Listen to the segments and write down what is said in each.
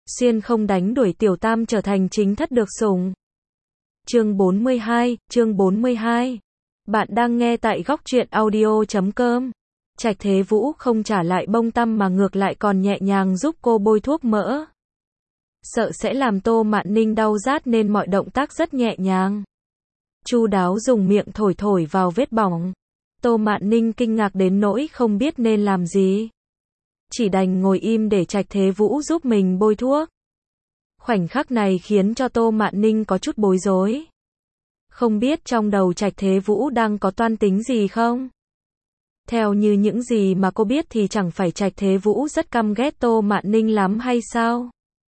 Xuyên không đánh đuổi tiểu tam trở thành chính thất được sủng. Chương 42. Bạn đang nghe tại góc truyện audio.com. Trạch Thế Vũ không trả lại bông tăm mà ngược lại còn nhẹ nhàng giúp cô bôi thuốc mỡ. Sợ sẽ làm Tô Mạn Ninh đau rát nên mọi động tác rất nhẹ nhàng. Chu đáo dùng miệng thổi thổi vào vết bỏng. Tô Mạn Ninh kinh ngạc đến nỗi không biết nên làm gì. Chỉ đành ngồi im để Trạch Thế Vũ giúp mình bôi thuốc. Khoảnh khắc này khiến cho Tô Mạn Ninh có chút bối rối. Không biết trong đầu Trạch Thế Vũ đang có toan tính gì không? Theo như những gì mà cô biết thì chẳng phải Trạch Thế Vũ rất căm ghét Tô Mạn Ninh lắm hay sao?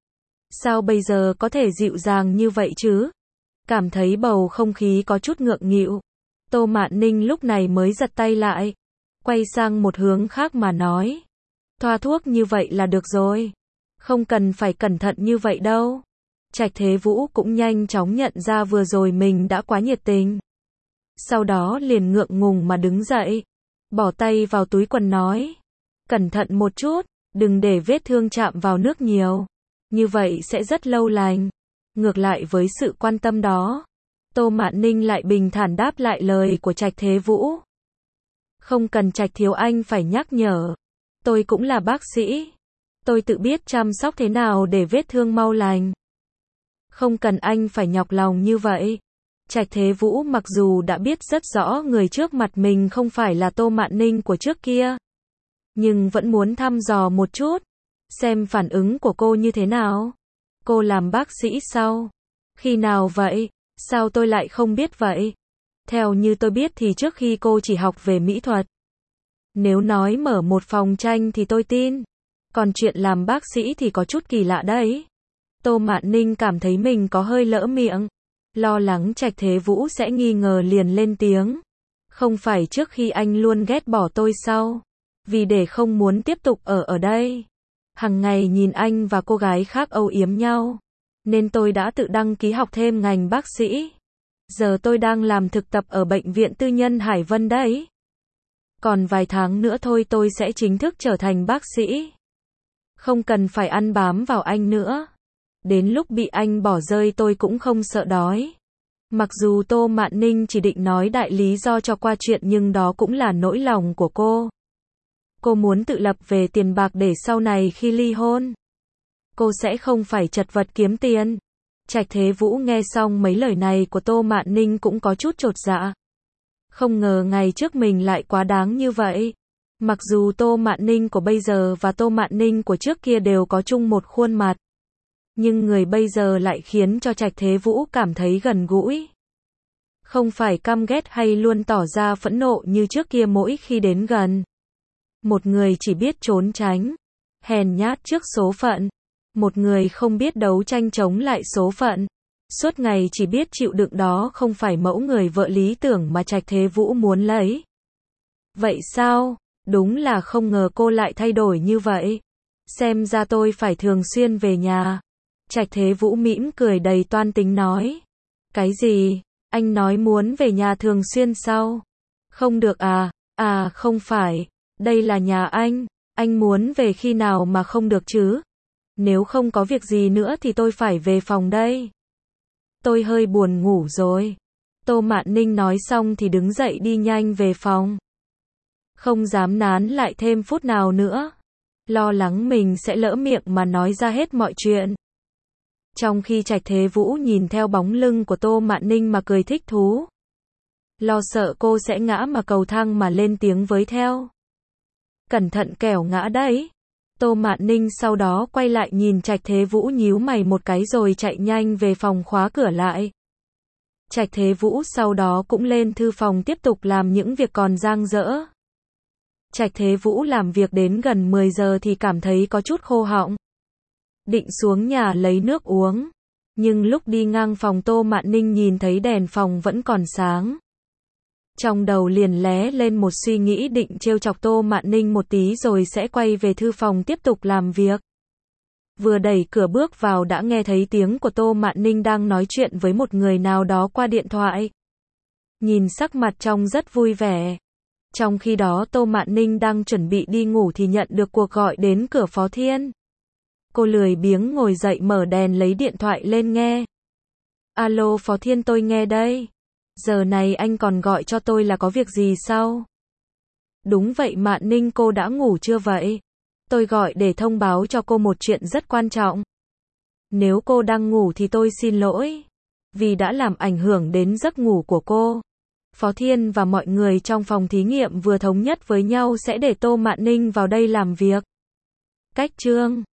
Sao bây giờ có thể dịu dàng như vậy chứ? Cảm thấy bầu không khí có chút ngượng nghịu. Tô Mạn Ninh lúc này mới giật tay lại. Quay sang một hướng khác mà nói. Thoa thuốc như vậy là được rồi. Không cần phải cẩn thận như vậy đâu. Trạch Thế Vũ cũng nhanh chóng nhận ra vừa rồi mình đã quá nhiệt tình. Sau đó liền ngượng ngùng mà đứng dậy. Bỏ tay vào túi quần nói. Cẩn thận một chút, đừng để vết thương chạm vào nước nhiều. Như vậy sẽ rất lâu lành. Ngược lại với sự quan tâm đó, Tô Mạn Ninh lại bình thản đáp lại lời của Trạch Thế Vũ. Không cần Trạch thiếu anh phải nhắc nhở. Tôi cũng là bác sĩ. Tôi tự biết chăm sóc thế nào để vết thương mau lành. Không cần anh phải nhọc lòng như vậy. Trạch Thế Vũ mặc dù đã biết rất rõ người trước mặt mình không phải là Tô Mạn Ninh của trước kia, nhưng vẫn muốn thăm dò một chút, xem phản ứng của cô như thế nào. Cô làm bác sĩ sao? Khi nào vậy? Sao tôi lại không biết vậy? Theo như tôi biết thì trước khi cô chỉ học về mỹ thuật. Nếu nói mở một phòng tranh thì tôi tin. Còn chuyện làm bác sĩ thì có chút kỳ lạ đấy. Tô Mạn Ninh cảm thấy mình có hơi lỡ miệng. Lo lắng Trạch Thế Vũ sẽ nghi ngờ liền lên tiếng. Không phải trước khi anh luôn ghét bỏ tôi sao? Vì để không muốn tiếp tục ở đây. Hằng ngày nhìn anh và cô gái khác âu yếm nhau. Nên tôi đã tự đăng ký học thêm ngành bác sĩ. Giờ tôi đang làm thực tập ở bệnh viện tư nhân Hải Vân đấy. Còn vài tháng nữa thôi tôi sẽ chính thức trở thành bác sĩ. Không cần phải ăn bám vào anh nữa. Đến lúc bị anh bỏ rơi tôi cũng không sợ đói. Mặc dù Tô Mạn Ninh chỉ định nói đại lý do cho qua chuyện nhưng đó cũng là nỗi lòng của cô. Cô muốn tự lập về tiền bạc để sau này khi ly hôn, cô sẽ không phải chật vật kiếm tiền. Trạch Thế Vũ nghe xong mấy lời này của Tô Mạn Ninh cũng có chút chột dạ. Không ngờ ngày trước mình lại quá đáng như vậy. Mặc dù Tô Mạn Ninh của bây giờ và Tô Mạn Ninh của trước kia đều có chung một khuôn mặt, nhưng người bây giờ lại khiến cho Trạch Thế Vũ cảm thấy gần gũi. Không phải căm ghét hay luôn tỏ ra phẫn nộ như trước kia mỗi khi đến gần. Một người chỉ biết trốn tránh, hèn nhát trước số phận. Một người không biết đấu tranh chống lại số phận. Suốt ngày chỉ biết chịu đựng, đó không phải mẫu người vợ lý tưởng mà Trạch Thế Vũ muốn lấy. Vậy sao? Đúng là không ngờ cô lại thay đổi như vậy. Xem ra tôi phải thường xuyên về nhà. Trạch Thế Vũ mỉm cười đầy toan tính nói. Cái gì? Anh nói muốn về nhà thường xuyên sao? Không được à? À không phải. Đây là nhà anh muốn về khi nào mà không được chứ? Nếu không có việc gì nữa thì tôi phải về phòng đây. Tôi hơi buồn ngủ rồi. Tô Mạn Ninh nói xong thì đứng dậy đi nhanh về phòng. Không dám nán lại thêm phút nào nữa. Lo lắng mình sẽ lỡ miệng mà nói ra hết mọi chuyện. Trong khi Trạch Thế Vũ nhìn theo bóng lưng của Tô Mạn Ninh mà cười thích thú. Lo sợ cô sẽ ngã mà cầu thang mà lên tiếng với theo. Cẩn thận kẻo ngã đấy. Tô Mạn Ninh sau đó quay lại nhìn Trạch Thế Vũ nhíu mày một cái rồi chạy nhanh về phòng khóa cửa lại. Trạch Thế Vũ sau đó cũng lên thư phòng tiếp tục làm những việc còn dang dở. Trạch Thế Vũ làm việc đến gần 10 giờ thì cảm thấy có chút khô họng. Định xuống nhà lấy nước uống. Nhưng lúc đi ngang phòng Tô Mạn Ninh nhìn thấy đèn phòng vẫn còn sáng. Trong đầu liền lóe lên một suy nghĩ định trêu chọc Tô Mạn Ninh một tí rồi sẽ quay về thư phòng tiếp tục làm việc. Vừa đẩy cửa bước vào đã nghe thấy tiếng của Tô Mạn Ninh đang nói chuyện với một người nào đó qua điện thoại. Nhìn sắc mặt trông rất vui vẻ. Trong khi đó Tô Mạn Ninh đang chuẩn bị đi ngủ thì nhận được cuộc gọi đến cửa Phó Thiên. Cô lười biếng ngồi dậy mở đèn lấy điện thoại lên nghe. Alo Phó Thiên, tôi nghe đây. Giờ này anh còn gọi cho tôi là có việc gì sao? Đúng vậy Mạn Ninh, cô đã ngủ chưa vậy? Tôi gọi để thông báo cho cô một chuyện rất quan trọng. Nếu cô đang ngủ thì tôi xin lỗi, vì đã làm ảnh hưởng đến giấc ngủ của cô. Phó Thiên và mọi người trong phòng thí nghiệm vừa thống nhất với nhau sẽ để Tô Mạn Ninh vào đây làm việc. Cách chương